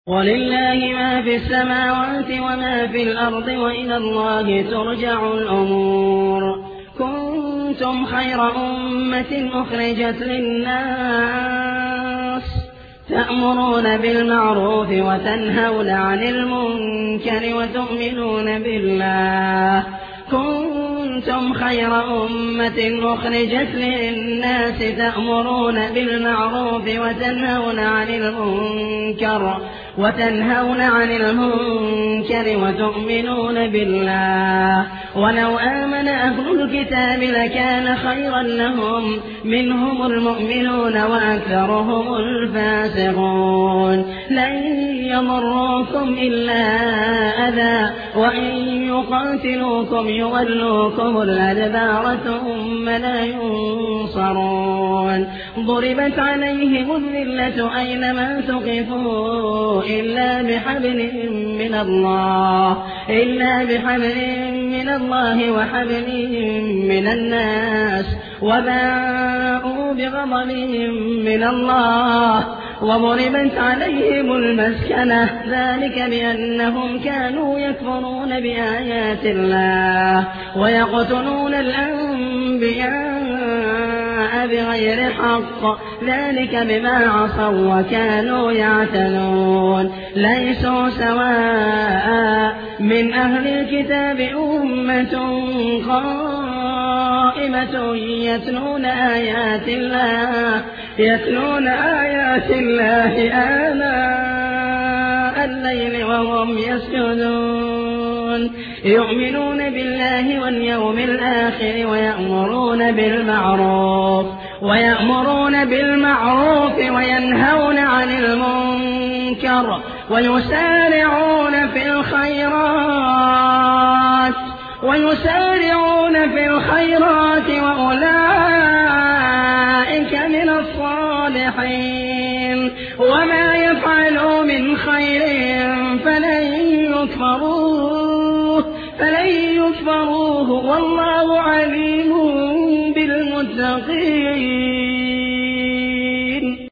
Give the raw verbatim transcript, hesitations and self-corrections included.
وَلِلَّهِ مَا فِي السَّمَاوَاتِ وَمَا فِي الْأَرْضِ وَإِلَى اللَّهِ تُرْجَعُ الْأُمُورُ. كُنتُمْ خَيْرَ أُمَّةٍ أُخْرِجَتْ لِلنَّاسِ تَأْمُرُونَ بِالْمَعْرُوفِ وَتَنْهَوْنَ عَنِ الْمُنكَرِ وَتُؤْمِنُونَ بِاللَّهِ كُنتُمْ خَيْرَ أُمَّةٍ أُخْرِجَتْ لِلنَّاسِ تَأْمُرُونَ بِالْمَعْرُوفِ وَتَنْهَوْنَ عَنِ الْمُنكَرِ وتنهون عن المنكر وتؤمنون بالله. ولو آمن أهل الكتاب لكان خيرا لهم منهم المؤمنون وأكثرهم الفاسقون. لن يضروكم إلا أذى وإن يقاتلوكم يولوكم الأدبار ثم لا ينصرون. ضربت عليهم الذلة أينما ثقفوا إلا بحبل من الله إلا بحبل من الله وحبل من الناس وباءوا بغضب من الله وضربت عليهم المسكنة ذلك بأنهم كانوا يكفرون بآيات الله ويقتلون الأنبياء بغير حق ذلك بما عصوا وكانوا يعتدون. ليسوا سواء من أهل الكتاب أمة قائمة يتلون آيات الله يتلون آيات الله آناء الليل وهم يسجدون يؤمنون بالله واليوم الآخر ويأمرون بالمعروف ويأمرون بالمعروف وينهون عن المنكر ويسارعون في الخيرات ويسارعون في الخيرات وأولئك من الصالحين. وما يفعلوا من خير فلن يكفروه فلن يكفروه والله عليم بالمتقين.